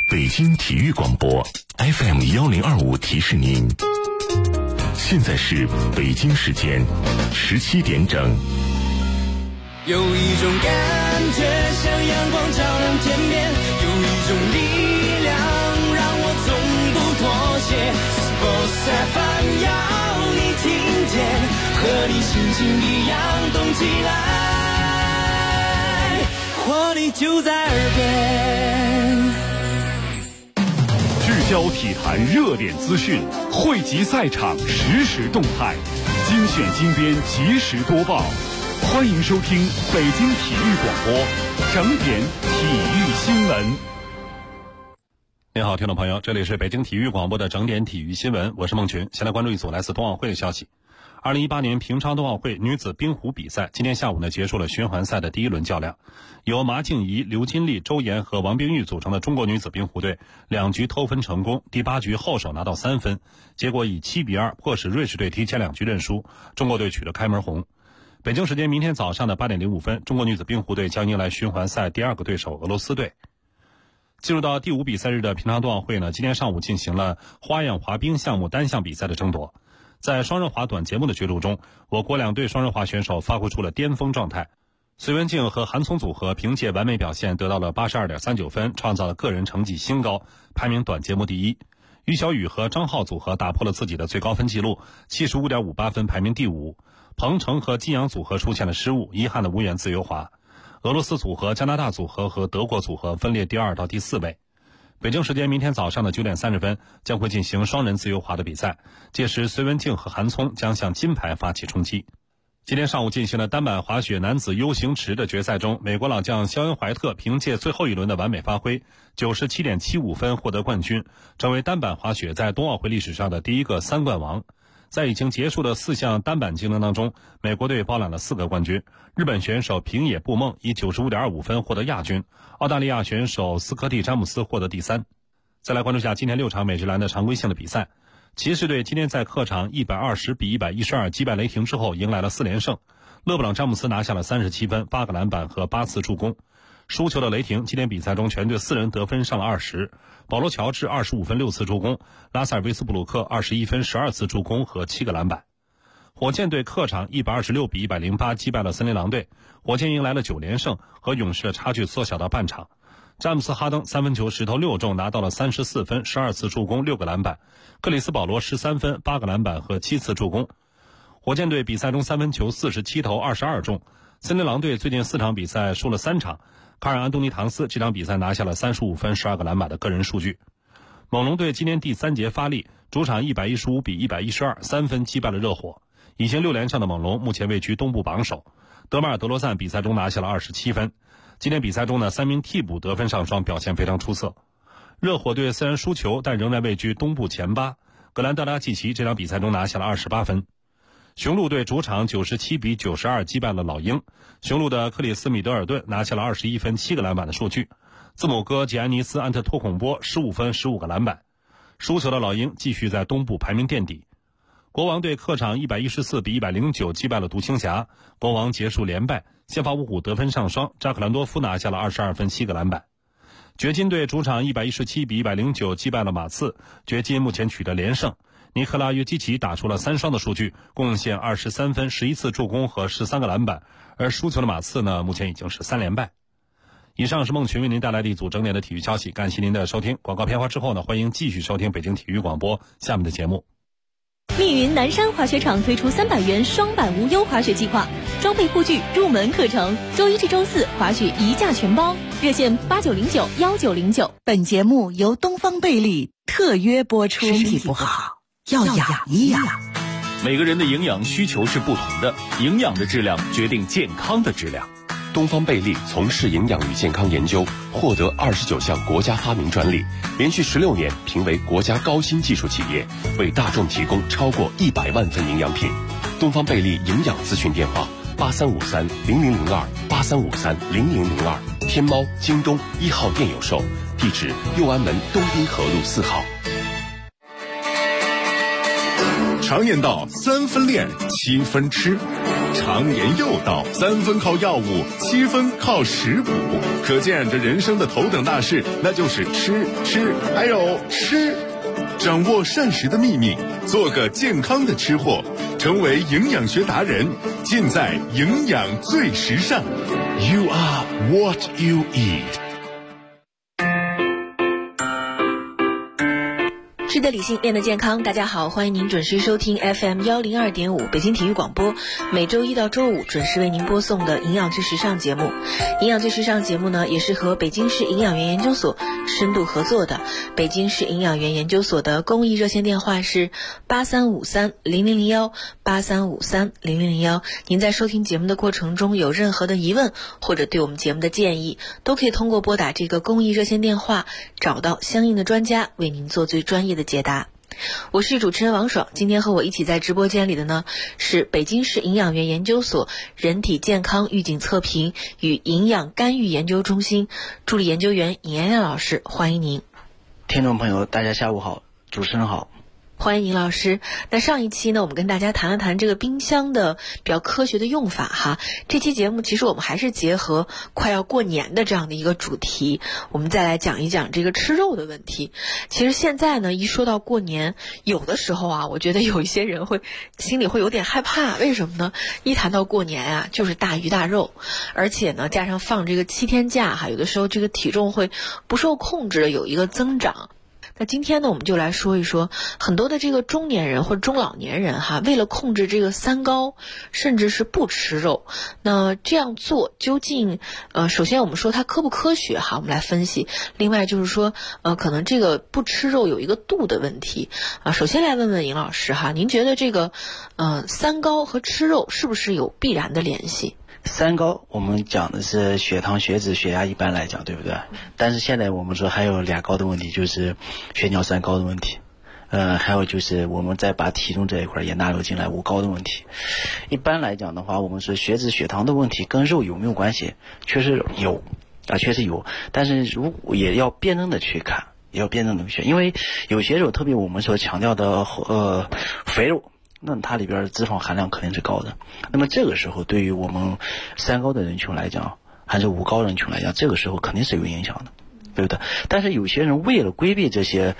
北京体育广播 FM1025提示您，现在是北京时间17点整。 有一种感觉像阳光照亮天边，有一种力量让我从不妥协。Sports FM 要你听见，和你心情一样动起来，活力就在耳边。 聚焦体坛热点资讯，汇集赛场实时动态，精选精编及时播报。欢迎收听北京体育广播整点体育新闻。 您好，听众朋友，这里是北京体育广播的整点体育新闻，我是孟群。先来关注一组来自冬奥会的消息。2018年平昌冬奥会女子冰壶比赛今天下午结束了循环赛的第一轮较量，由马静怡、刘金丽、周岩和王冰玉组成的中国女子冰壶队2局偷分成功，第8局后手拿到3分，结果以7-2迫使瑞士队提前2局认输，中国队取得开门红。北京时间明天早上的8点05分，中国女子冰壶队将迎来循环赛第2个对手俄罗斯队。进入到第5比赛日的平昌冬奥会今天上午进行了花样滑冰项目单项比赛的争夺。在双人滑短节目的角逐中，我国2队双人滑选手发挥出了巅峰状态。隋文静和韩聪组合凭借完美表现得到了 82.39 分，创造了个人成绩新高，排名短节目第一。于小雨和张浩组合打破了自己的最高分纪录 75.58 分，排名第5。彭程和金阳组合出现了失误，遗憾的无缘自由滑。俄罗斯组合、加拿大组合和德国组合分列第2到第4位。北京时间明天早上的9点30分将会进行双人自由滑的比赛，届时隋文静和韩聪将向金牌发起冲击。今天上午进行了单板滑雪男子 U 型池的决赛中，美国老将肖恩怀特凭借最后一轮的完美发挥 97.75 分获得冠军，成为单板滑雪在冬奥会历史上的第一个3冠王。在已经结束的4项单板竞争当中，美国队包揽了4个冠军。日本选手平野步梦以 95.25 分获得亚军，澳大利亚选手斯科蒂·詹姆斯获得第3。再来关注下今天6场美职篮的常规性的比赛。骑士队今天在客场120-112击败雷霆之后迎来了4连胜，勒布朗·詹姆斯拿下了37分、8个篮板和8次助攻。输球的雷霆今天比赛中全队4人得分上了20，保罗·乔治25分6次助攻，拉塞尔·威斯布鲁克21分12次助攻和7个篮板。火箭队客场126-108击败了森林狼队，火箭迎来了9连胜，和勇士的差距缩小到半场。詹姆斯·哈登3分球10投6中，拿到了34分12次助攻6个篮板，克里斯·保罗13分8个篮板和7次助攻。火箭队比赛中3分球47投22中，森林狼队最近4场比赛输了3场，卡尔·安东尼·唐斯这场比赛拿下了35分12个篮板的个人数据。猛龙队今天第3节发力，主场115-112 3分击败了热火，已经6连胜的猛龙目前位居东部榜首。德马尔·德罗赞比赛中拿下了27分。今天比赛中3名替补得分上双，表现非常出色。热火队虽然输球，但仍然位居东部前8。格兰德拉季奇这场比赛中拿下了28分。雄鹿队主场97-92击败了老鹰，雄鹿的克里斯·米德尔顿拿下了21分7个篮板的数据，字母哥吉安尼斯·安特托孔波15分15个篮板。输球的老鹰继续在东部排名垫底。国王队客场114-109击败了独行侠，国王结束连败，先发五虎得分上双，扎克兰多夫拿下了22分7个篮板。掘金队主场117-109击败了马刺，掘金目前取得连胜。尼克拉约基奇打出了3双的数据，贡献23分11次助攻和13个篮板，而输球的马刺目前已经是3连败。以上是孟群为您带来的一组整点的体育消息，感谢您的收听。广告片花之后欢迎继续收听北京体育广播下面的节目。 密云南山滑雪场推出300元双板无忧滑雪计划，装备护具、入门课程，周1至周4滑雪1价全包，热线8909-1909。 本节目由东方贝利特约播出。身体不好要养一养。 每个人的营养需求是不同的，营养的质量决定健康的质量。 东方贝利从事营养与健康研究，获得29项国家发明专利，连续16年评为国家高新技术企业，为大众提供超过100万份营养品。东方贝利营养咨询电话8353-0002 8353-0002，天猫、京东1号店有售，地址右安门东滨河路4号。 常言道3分练7分吃， 常言又道，3分靠药物，7分靠食补。可见这人生的头等大事，那就是吃，还有吃。掌握膳食的秘密，做个健康的吃货，成为营养学达人，尽在营养最时尚。You are what you eat。 吃得理性，练得健康。大家好，欢迎您准时收听 FM 102.5北京体育广播，每周一到周五准时为您播送的营养最时尚节目。营养最时尚节目呢，也是和北京市营养园研究所深度合作的。北京市营养园研究所的公益热线电话是83530001 83530001。您在收听节目的过程中有任何的疑问或者对我们节目的建议，都可以通过拨打这个公益热线电话找到相应的专家，为您做最专业的解答。我是主持人王爽，今天和我一起在直播间里的呢是北京市营养园研究所人体健康预警测评与营养干预研究中心助理研究员尹艳艳老师，欢迎您。 听众朋友大家下午好，主持人好。 欢迎尹老师。那上一期呢，我们跟大家谈了谈这个冰箱的比较科学的用法哈。这期节目其实我们还是结合快要过年的这样的一个主题，我们再来讲一讲这个吃肉的问题。其实现在呢，一说到过年，有的时候啊，我觉得有一些人心里会有点害怕。为什么呢？一谈到过年啊，就是大鱼大肉，而且呢，加上放这个7天假哈，有的时候这个体重会不受控制的有一个增长。那今天呢，我们就来说一说很多的这个中年人或者中老年人哈，为了控制这个三高，甚至是不吃肉，那这样做究竟首先我们说它科不科学哈，我们来分析。另外就是说可能这个不吃肉有一个度的问题啊。首先来问问尹老师哈，您觉得这个三高和吃肉是不是有必然的联系？ 三高我们讲的是血糖、血脂、血压，一般来讲对不对？但是现在我们说还有2高的问题，就是血尿3高的问题，还有就是我们再把体重这一块也纳入进来，5高的问题。一般来讲的话，我们说血脂、血糖的问题跟肉有没有关系？确实有啊，确实有，但是如果也要辩证的去看，也要辩证的去，因为有些肉，特别我们所强调的肥肉，那它里边脂肪含量肯定是高的。那么这个时候对于我们3高的人群来讲，还是5高人群来讲，这个时候肯定是有影响的，对不对？但是有些人为了规避这些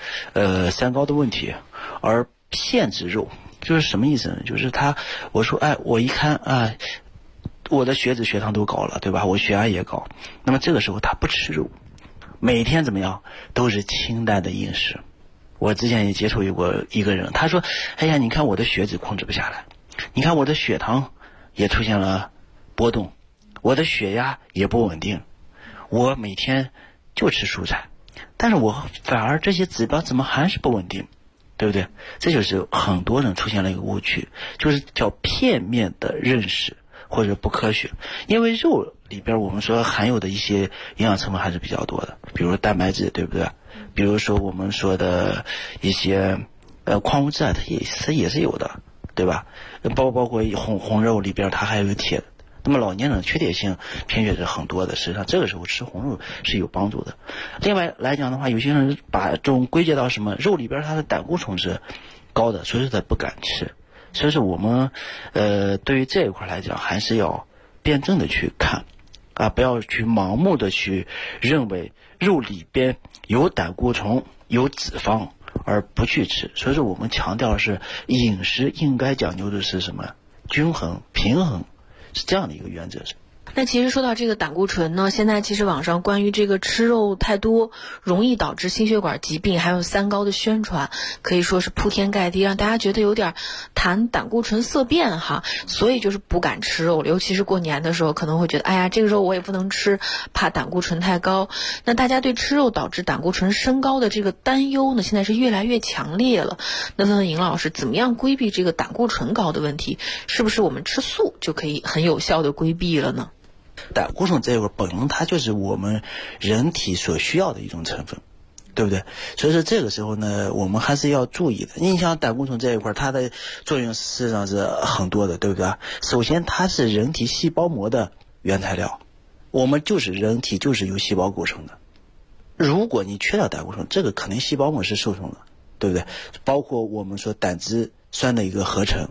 3高的问题而限制肉，就是什么意思呢？就是我说我一看我的血脂血糖都高了，对吧？我血压也高，那么这个时候他不吃肉，每天怎么样都是清淡的饮食。我之前也接触过一个人，他说哎呀，你看我的血脂控制不下来，你看我的血糖也出现了波动，我的血压也不稳定，我每天就吃蔬菜，但是我反而这些指标怎么还是不稳定，对不对？这就是很多人出现了一个误区，就是叫片面的认识或者不科学。因为肉里边我们说含有的一些营养成分还是比较多的，比如蛋白质，对不对？比如说我们说的一些矿物质啊，它也是有的，对吧？包括红肉里边它还有铁。那么老年人缺铁性贫血是很多的，实际上这个时候吃红肉是有帮助的。另外来讲的话，有些人把这种归结到什么肉里边它的胆固醇是高的，所以说他不敢吃。所以说我们对于这一块来讲，还是要辩证的去看啊，不要去盲目的去认为肉里边有胆固醇有脂肪而不去吃。所以说我们强调的是饮食应该讲究的是什么？均衡平衡，是这样的一个原则。 那其实说到这个胆固醇呢，现在其实网上关于这个吃肉太多容易导致心血管疾病还有3高的宣传可以说是铺天盖地，让大家觉得有点谈胆固醇色变哈，所以就是不敢吃肉了。尤其是过年的时候可能会觉得哎呀，这个肉我也不能吃，怕胆固醇太高。那大家对吃肉导致胆固醇升高的这个担忧呢，现在是越来越强烈了。那问问尹老师，怎么样规避这个胆固醇高的问题？是不是我们吃素就可以很有效的规避了呢？ 胆固醇这一块本身它就是我们人体所需要的一种成分，对不对？所以说这个时候呢，我们还是要注意的。你像胆固醇这一块，它的作用事实上是很多的，对不对？首先它是人体细胞膜的原材料，我们人体就是由细胞构成的。如果你缺少胆固醇，这个肯定细胞膜是受损的，对不对？包括我们说胆汁酸的一个合成，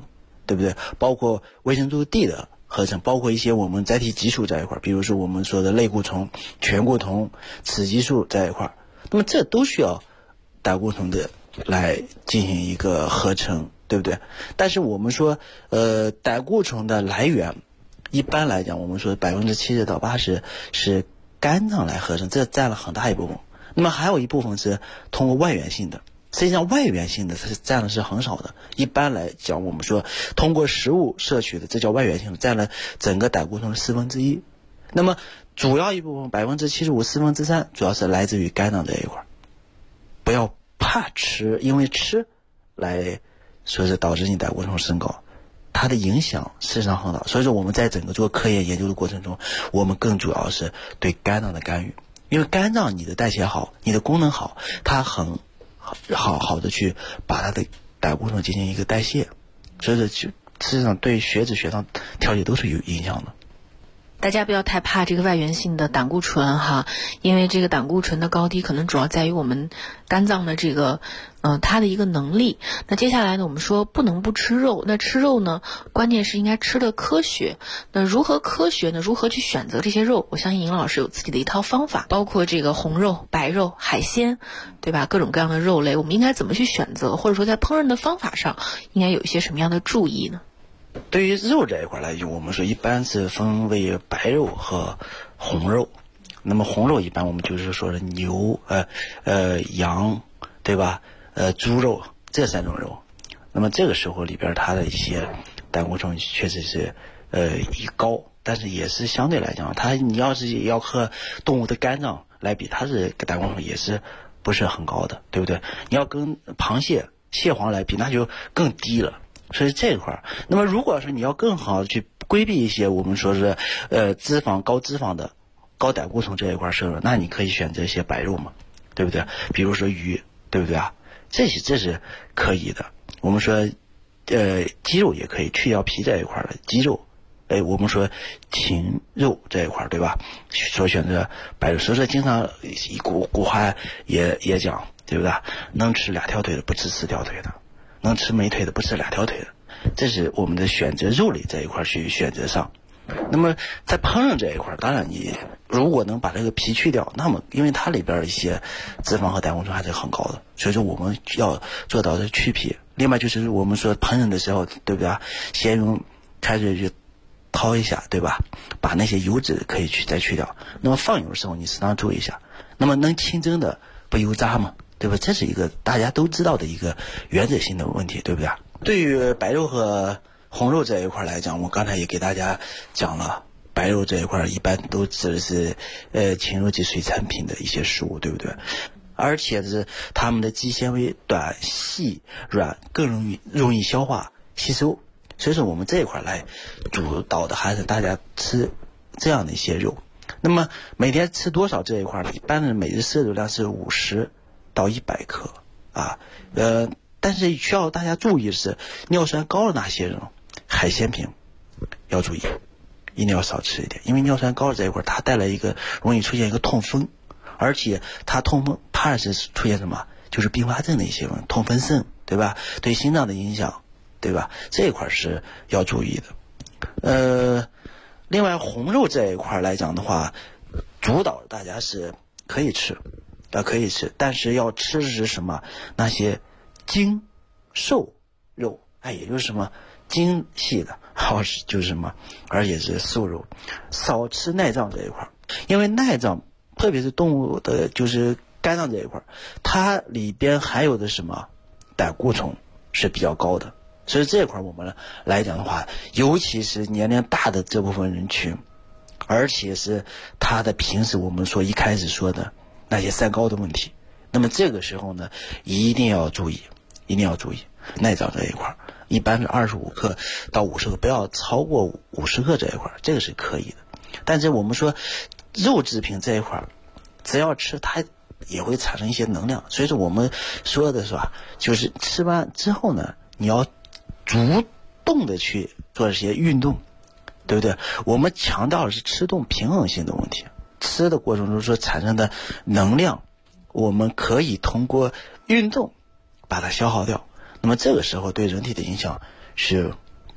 对不对？包括维生素 D 的合成，包括一些我们载体激素在一块，比如说我们说的类固醇、醛固醇、雌激素在一块，那么这都需要胆固醇的来进行一个合成，对不对？但是我们说胆固醇的来源一般来讲，我们说70%到80%是肝脏来合成，这占了很大一部分。那么还有一部分是通过外源性的，实际上外源性的它是占的是很少的。一般来讲，我们说通过食物摄取的，这叫外源性的，占了整个胆固醇的1/4。那么主要一部分75%、3/4主要是来自于肝脏这一块。不要怕吃，因为吃来说是导致你胆固醇升高，它的影响事实上很大。所以说我们在整个做科研研究的过程中，我们更主要是对肝脏的干预，因为肝脏你的代谢好，你的功能好，它很好的去把它的胆固醇进行一个代谢，所以说事实上对血脂血糖调节都是有影响的。 大家不要太怕这个外源性的胆固醇哈，因为这个胆固醇的高低可能主要在于我们肝脏的这个它的一个能力。那接下来呢，我们说不能不吃肉，那吃肉呢，关键是应该吃的科学。那如何科学呢？如何去选择这些肉？我相信尹老师有自己的一套方法，包括这个红肉、白肉、海鲜，对吧？各种各样的肉类，我们应该怎么去选择？或者说在烹饪的方法上应该有一些什么样的注意呢？ 对于肉这一块来讲，我们说一般是分为白肉和红肉。那么红肉一般我们就是说是牛、羊，对吧？猪肉这3种肉。那么这个时候里边它的一些胆固醇确实是高，但是也是相对来讲，你要是要和动物的肝脏来比，它是胆固醇也是不是很高的，对不对？你要跟螃蟹、蟹黄来比，那就更低了。所以这一块，那么如果说你要更好的去规避一些我们说是高脂肪的高胆固醇这一块摄入，那你可以选择一些白肉嘛，对不对？比如说鱼，对不对啊？这是可以的。我们说鸡肉也可以，去掉皮这一块的鸡肉，我们说禽肉这一块，对吧？所选择白肉。所以说经常古话也讲，对不对？能吃2条腿的不吃4条腿的，能吃没腿的不吃2条腿的，这是我们的选择肉类这一块去选择上。那么在烹饪这一块，当然你如果能把这个皮去掉，那么因为它里边一些脂肪和胆固醇还是很高的，所以说我们要做到的去皮。另外就是我们说烹饪的时候，对不对啊？先用开水去掏一下，对吧？把那些油脂可以再去掉。那么放油的时候你适当注意一下。那么能清蒸的不油炸吗？对吧？这是一个大家都知道的一个原则性的问题，对不对？对于白肉和红肉这一块来讲，我刚才也给大家讲了，白肉这一块一般都指的是禽肉及水产品的一些食物，对不对？而且是它们的肌纤维短、细、软，更容易消化吸收。所以说我们这一块来主导的还是大家吃这样的一些肉。那么每天吃多少这一块呢？一般的每日摄入量是50到100克啊。但是需要大家注意的是，尿酸高的那些人，海鲜品要注意，一定要少吃一点，因为尿酸高的这一块，它带来一个容易出现一个痛风，而且它痛风怕是出现什么？就是并发症的一些问题，痛风肾，对吧？对心脏的影响，对吧？这一块是要注意的。另外红肉这一块来讲的话，主导大家是可以吃，但是要吃的是什么？那些精瘦肉，也就是什么精细的，就是什么，而且是瘦肉，少吃内脏这一块，因为内脏特别是动物的，就是肝脏这一块，它里边含有的什么胆固醇是比较高的，所以这一块我们来讲的话，尤其是年龄大的这部分人群，而且是他的平时我们说一开始说的那些三高的问题，那么这个时候呢，一定要注意内脏这一块，一般是25克到50克，不要超过50克这一块，这个是可以的。但是我们说肉制品这一块，只要吃它也会产生一些能量，所以说我们说的是吧，就是吃完之后呢，你要主动的去做一些运动，对不对？我们强调的是吃动平衡性的问题，吃的过程中所产生的能量，我们可以通过运动把它消耗掉，那么这个时候对人体的影响是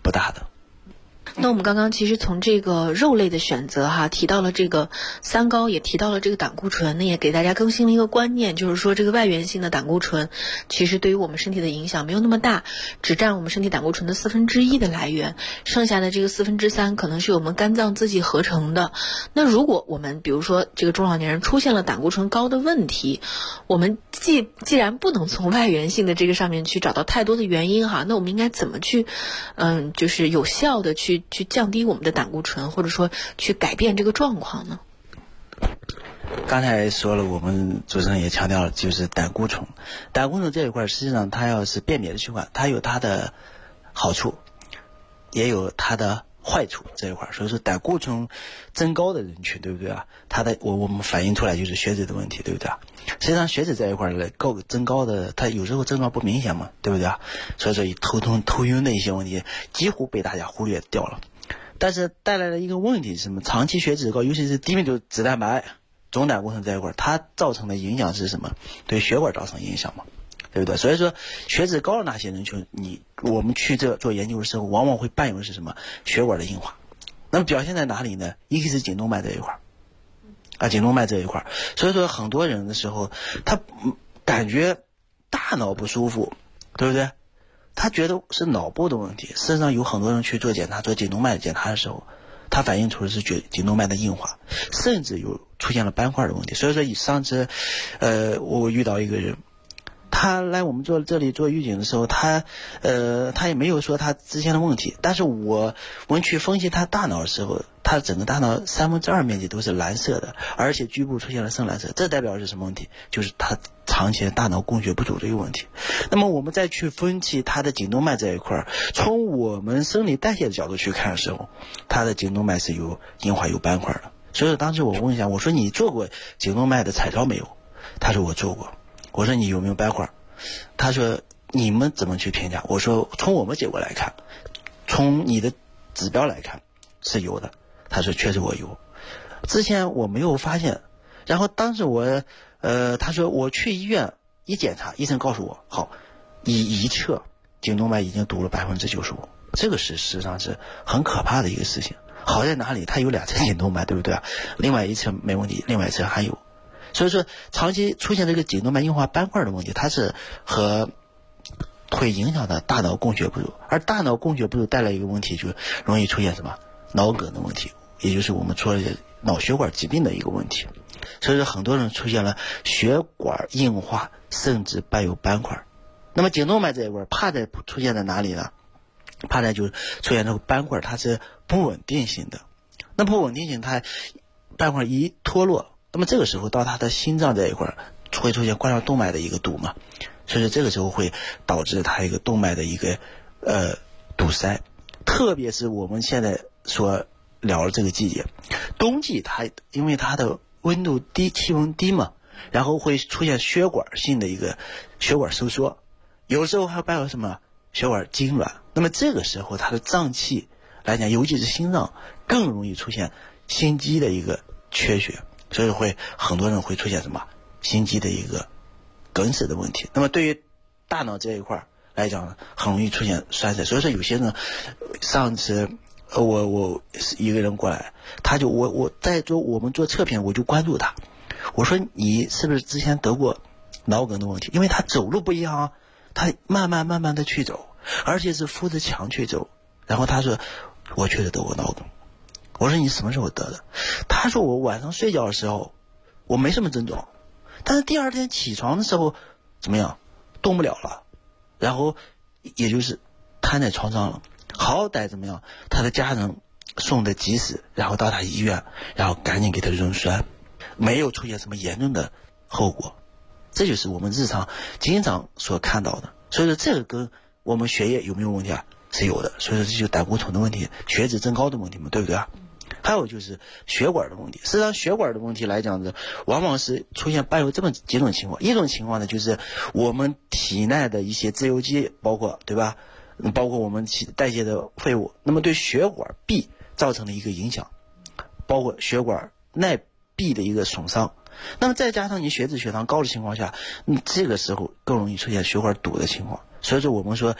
不大的。 那我们刚刚其实从这个肉类的选择哈，提到了这个三高，也提到了这个胆固醇，那也给大家更新了一个观念，就是说这个外源性的胆固醇其实对于我们身体的影响没有那么大，只占我们身体胆固醇的1/4的来源，剩下的这个3/4可能是我们肝脏自己合成的。那如果我们比如说这个中老年人出现了胆固醇高的问题，我们既然不能从外源性的这个上面去找到太多的原因哈，那我们应该怎么去就是有效的去降低我们的胆固醇，或者说去改变这个状况呢？ 刚才说了，我们主持人也强调了，就是胆固醇这一块，实际上它要是辨别的循环，它有它的好处，也有它的坏处这一块。所以说胆固醇增高的人群，对不对啊？它的我们反映出来就是血脂的问题，对不对啊？实际上血脂这一块增高的，它有时候症状不明显嘛，对不对啊？所以说头痛头晕的一些问题几乎被大家忽略掉了。但是带来了一个问题是什么？长期血脂高，尤其是低密度脂蛋白、总胆固醇这一块，它造成的影响是什么？对血管造成影响嘛，对不对？所以说血脂高的那些人群，我们去做研究的时候，往往会伴有的是什么？血管的硬化。那么表现在哪里呢？一个是颈动脉这一块颈动脉这一块。所以说很多人的时候，他感觉大脑不舒服，对不对？他觉得是脑部的问题。事实上有很多人去做检查，做颈动脉检查的时候，他反映出的是颈动脉的硬化，甚至有出现了斑块的问题。所以说上次我遇到一个人，他来我们这里做预警的时候，他也没有说他之前的问题，但是我们去分析他大脑的时候，他整个大脑2/3面积都是蓝色的，而且局部出现了深蓝色，这代表是什么问题？就是他长期的大脑供血不足的一个问题。那么我们再去分析他的颈动脉这一块，从我们生理代谢的角度去看的时候，他的颈动脉是有硬化有斑块的。所以当时我问一下，我说你做过颈动脉的彩超没有？他说我做过。我说你有没有斑块？他说你们怎么去评价？我说从我们结果来看，从你的指标来看是有的。他说确实我有，之前我没有发现。然后当时他说我去医院一检查，医生告诉我好，一测颈动脉已经堵了95%，这个事实上是很可怕的一个事情。好在哪里？他有2侧颈动脉，对不对啊？另外一侧没问题，另外一侧还有。所以说长期出现这个颈动脉硬化斑块的问题，它是会影响到大脑供血不足，而大脑供血不足带来一个问题，就容易出现什么脑梗的问题，也就是我们说的脑血管疾病的一个问题。所以说很多人出现了血管硬化，甚至伴有斑块。那么颈动脉这一块怕在出现在哪里呢？怕在就是出现这个斑块，它是不稳定性的。那不稳定性，它斑块一脱落，那么这个时候到他的心脏这一块会出现冠状动脉的一个堵嘛，所以说这个时候会导致他一个动脉的一个堵塞。特别是我们现在所聊的这个季节，冬季它因为它的温度低，气温低嘛，然后会出现血管性的一个血管收缩，有时候还伴有什么血管痉挛。那么这个时候它的脏器来讲，尤其是心脏更容易出现心肌的一个缺血，所以很多人会出现什么心肌的一个梗死的问题。那么对于大脑这一块来讲，很容易出现栓塞。所以说有些人，上次我一个人过来，他就我在我们做测评，我就关注他，我说你是不是之前得过脑梗的问题？因为他走路不一样啊，他慢慢的去走，而且是扶着墙去走。然后他说我确实得过脑梗。我说你什么时候得的？他说我晚上睡觉的时候我没什么症状，但是第二天起床的时候怎么样，动不了了，然后也就是瘫在床上了。好歹怎么样，他的家人送的及时，然后到他医院，然后赶紧给他溶栓，没有出现什么严重的后果。这就是我们日常经常所看到的。所以说这个跟我们血液有没有问题啊？是有的。所以说这就是胆固醇的问题，血脂增高的问题嘛，对不对啊？还有就是血管的问题。实际上血管的问题来讲呢，往往是伴有这么几种情况。一种情况呢，就是我们体内的一些自由基，包括我们代谢的废物，那么对血管壁造成了一个影响，包括血管内壁的一个损伤。那么再加上你血脂血糖高的情况下，这个时候更容易出现血管堵的情况。所以说我们说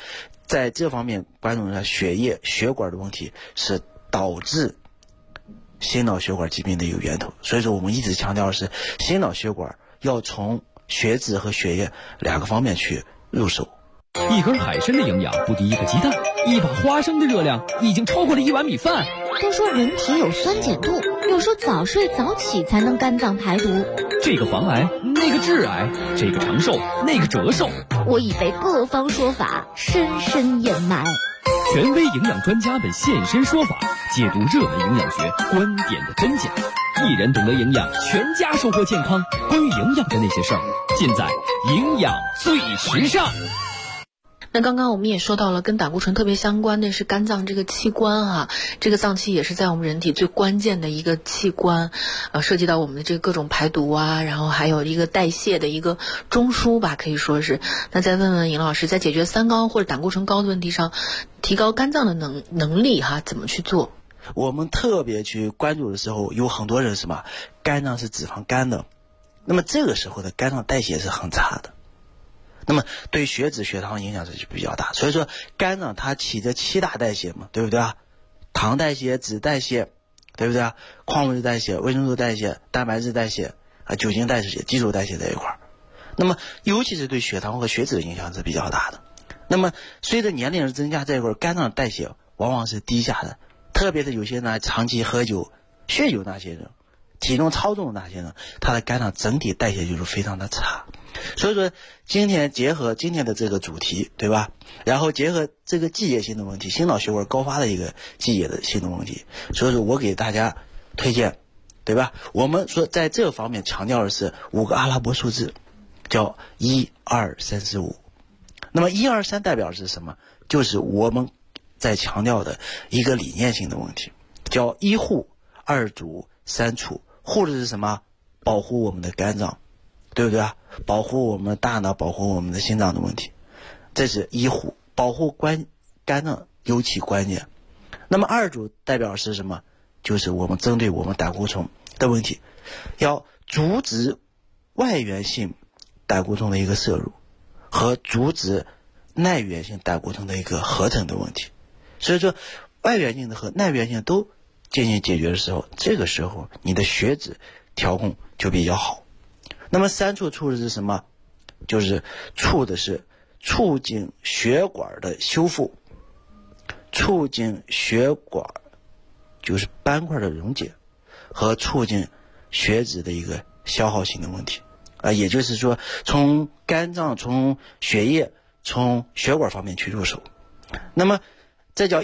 在这方面关注了血液血管的问题，是导致心脑血管疾病的一个源头。所以说我们一直强调的是心脑血管要从血脂和血液2个方面去入手。 一根海参的营养不敌一个鸡蛋，一把花生的热量已经超过了1碗米饭。 都说人体有酸碱度，有时候早睡早起才能肝脏排毒。 这个防癌，那个致癌，这个长寿，那个折寿。 我已被各方说法深深掩埋。 权威营养专家们现身说法，解读热门营养学观点的真假。一人懂得营养，全家收获健康。关于营养的那些事儿，尽在营养最时尚。 那刚刚我们也说到了，跟胆固醇特别相关的是肝脏这个器官哈，这个脏器也是在我们人体最关键的一个器官，涉及到我们的这个各种排毒啊，然后还有一个代谢的一个中枢吧，可以说是。那再问问尹老师，在解决三高或者胆固醇高的问题上，提高肝脏的能力哈，怎么去做？ 我们特别去关注的时候，有很多人什么肝脏是脂肪肝的，那么这个时候的肝脏代谢是很差的。那么对血脂血糖影响是比较大，所以说肝脏它起着7大代谢嘛，对不对啊？糖代谢、脂代谢，对不对啊？矿物质代谢、维生素代谢、蛋白质代谢啊、酒精代谢、基础代谢这一块。那么尤其是对血糖和血脂的影响是比较大的。那么随着年龄的增加，这一块肝脏代谢往往是低下的，特别是有些呢长期喝酒、酗酒那些人，体重超重的那些人，他的肝脏整体代谢就是非常的差。所以说今天结合今天的这个主题，对吧？然后结合这个季节性的问题，心脑血管高发的一个季节的性的问题，所以说我给大家推荐，对吧？我们说在这方面强调的是5个阿拉伯数字，叫1、2、3、4、5。那么1、2、3代表是什么？就是我们在强调的一个理念性的问题，叫1护、2主、3处。护的是什么？保护我们的肝脏，对不对啊？保护我们的大脑，保护我们的心脏的问题，这是1护，保护肝脏尤其关键。那么2主代表是什么？就是我们针对我们胆固醇的问题，要阻止外源性胆固醇的一个摄入和阻止内源性胆固醇的一个合成的问题。所以说外源性的和内源性都进行解决的时候，这个时候你的血脂调控就比较好。那么3处的是什么？就是促的是促进血管的修复，促进血管就是斑块的溶解，和促进血脂的一个消耗性的问题也就是说从肝脏、从血液、从血管方面去入手。那么这叫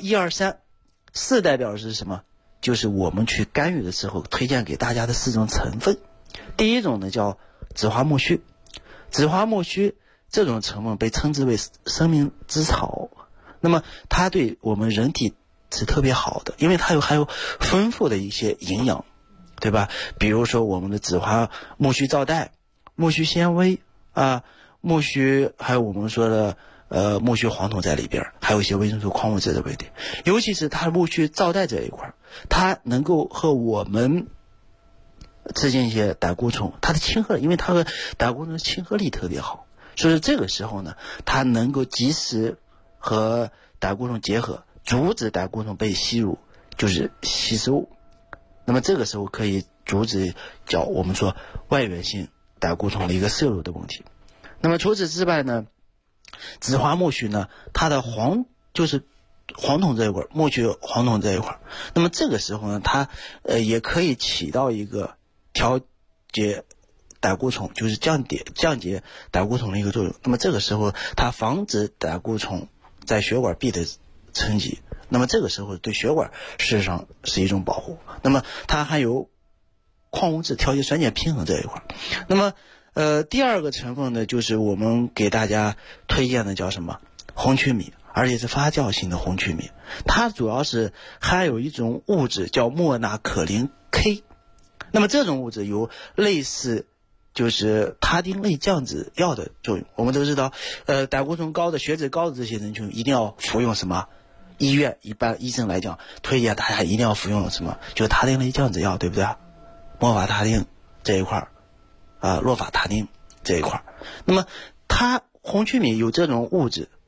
1、2、3。4代表的是什么？就是我们去干预的时候推荐给大家的4种成分。第一种呢叫紫花苜蓿，紫花苜蓿这种成分被称之为生命之草，那么它对我们人体是特别好的，因为它还有丰富的一些营养，对吧？比如说我们的紫花苜蓿皂苷、苜蓿纤维苜蓿，还有我们说的苜蓿黄酮在里边，还有一些维生素矿物质的问题。尤其是它苜蓿皂苷这一块，它能够和我们吃进一些胆固醇，它的亲和力，因为它和胆固醇的亲和力特别好，所以这个时候呢，它能够及时和胆固醇结合，阻止胆固醇被吸入，就是吸收。那么这个时候可以阻止叫我们说外源性胆固醇的一个摄入的问题。那么除此之外呢，紫花苜蓿呢，它的就是黄酮这一块，苜蓿黄酮这一块，那么这个时候呢，它也可以起到一个调节胆固醇，就是降解胆固醇的一个作用。那么这个时候它防止胆固醇在血管壁的沉积，那么这个时候对血管事实上是一种保护。那么它还有矿物质调节酸碱平衡这一块。那么第2个成分呢，就是我们给大家推荐的叫什么？红曲米，而且是发酵型的红曲米。它主要是含有一种物质叫莫纳可林 K。那么这种物质有类似就是他汀类降脂药的作用。我们都知道胆固醇高的、血脂高的这些人群一定要服用什么？医院一般医生来讲推荐大家一定要服用什么？就是他汀类降脂药，对不对？莫法他汀这一块洛法他汀这一块。那么它红曲米有这种物质，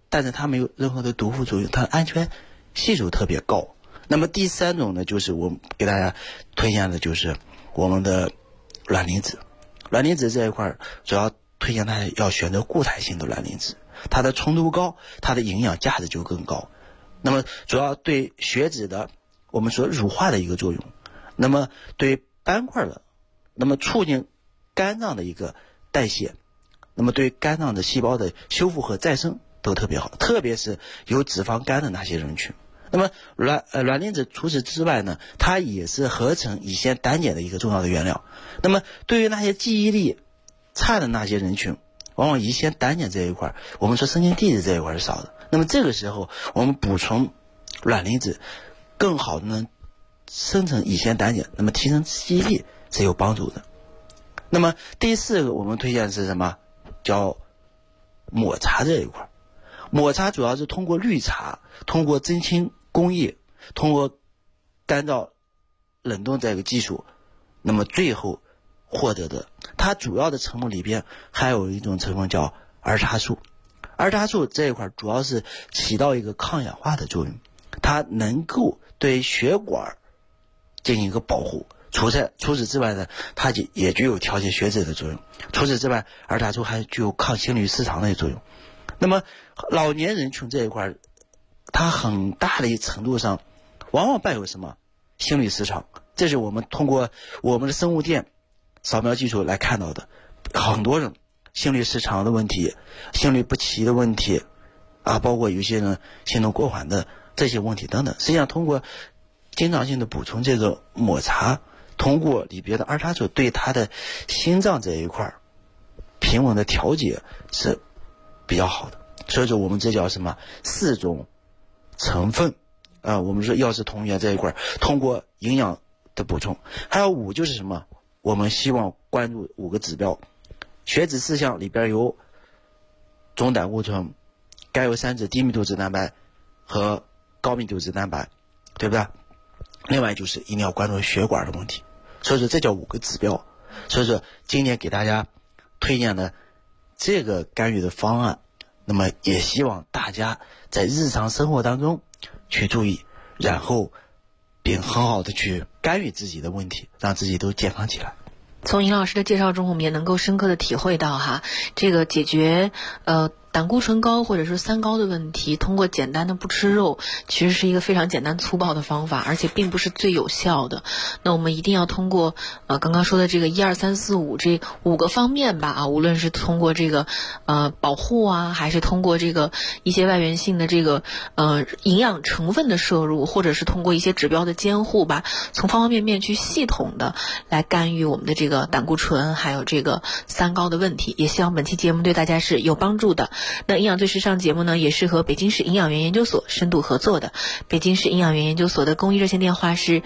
但是它没有任何的毒副作用，它安全系数特别高。那么第3种呢，就是我给大家推荐的就是我们的卵磷脂。卵磷脂这一块主要推荐大家要选择固态性的卵磷脂，它的纯度高，它的营养价值就更高。那么主要对血脂的我们说乳化的一个作用，那么对斑块的，那么促进肝脏的一个代谢，那么对肝脏的细胞的修复和再生都特别好，特别是有脂肪肝的那些人群。那么卵磷脂除此之外呢，它也是合成乙酰胆碱的一个重要的原料。那么对于那些记忆力差的那些人群，往往乙酰胆碱这一块，我们说神经递质这一块是少的。那么这个时候我们补充卵磷脂，更好的能生成乙酰胆碱，那么提升记忆力是有帮助的。那么第4个我们推荐是什么？叫抹茶这一块。抹茶主要是通过滤茶，通过蒸青工艺，通过干燥冷冻这个技术，那么最后获得的。它主要的成分里边还有一种成分叫儿茶素。儿茶素这一块主要是起到一个抗氧化的作用，它能够对血管进行一个保护。除此之外呢，它也具有调节血脂的作用。除此之外，儿茶素还具有抗心律失常的作用。那么老年人群这一块，它很大的一程度上往往伴有什么心律失常，这是我们通过我们的生物电扫描技术来看到的。很多人心律失常的问题，心律不齐的问题啊，包括有些人心动过缓的这些问题等等，实际上通过经常性的补充这个抹茶，通过里边的儿茶素对他的心脏这一块平稳的调节是比较好的。所以说我们这叫什么4种成分我们说药食同源这一块，通过营养的补充。还有5就是什么，我们希望关注5个指标。血脂4项里边有总胆固醇、甘油三酯、低密度脂蛋白和高密度脂蛋白，对不对？另外就是一定要关注血管的问题。所以说这叫5个指标。所以说今天给大家推荐的这个干预的方案，那么也希望大家在日常生活当中去注意，然后并很好的去干预自己的问题，让自己都健康起来。 从尹老师的介绍中，我们也能够深刻的体会到这个解决胆固醇高或者是三高的问题，通过简单的不吃肉，其实是一个非常简单粗暴的方法，而且并不是最有效的。那我们一定要通过刚刚说的这个1、2、3、4、5这5个方面吧无论是通过这个保护还是通过这个一些外源性的这个营养成分的摄入，或者是通过一些指标的监护吧，从方方面面去系统的来干预我们的这个胆固醇还有这个三高的问题。也希望本期节目对大家是有帮助的。那营养最时尚节目呢，也是和北京市营养园研究所深度合作的。北京市营养园研究所的公益热线电话是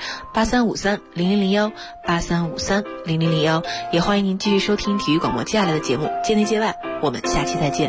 83530001 83530001，也欢迎您继续收听体育广播接下来的节目，界内界外，我们下期再见。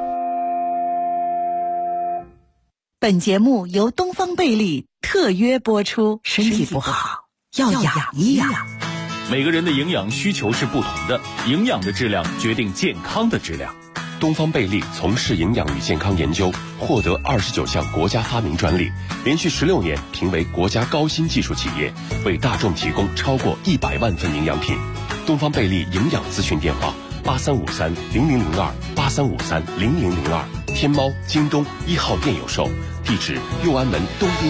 本节目由东方贝利特约播出。身体不好要养一养。 每个人的营养需求是不同的，营养的质量决定健康的质量。 东方贝利从事营养与健康研究，获得29项国家发明专利，连续16年评为国家高新技术企业，为大众提供超过100万份营养品。东方贝利营养咨询电话：83530002 83530002，天猫、京东1号店有售，地址右安门东滨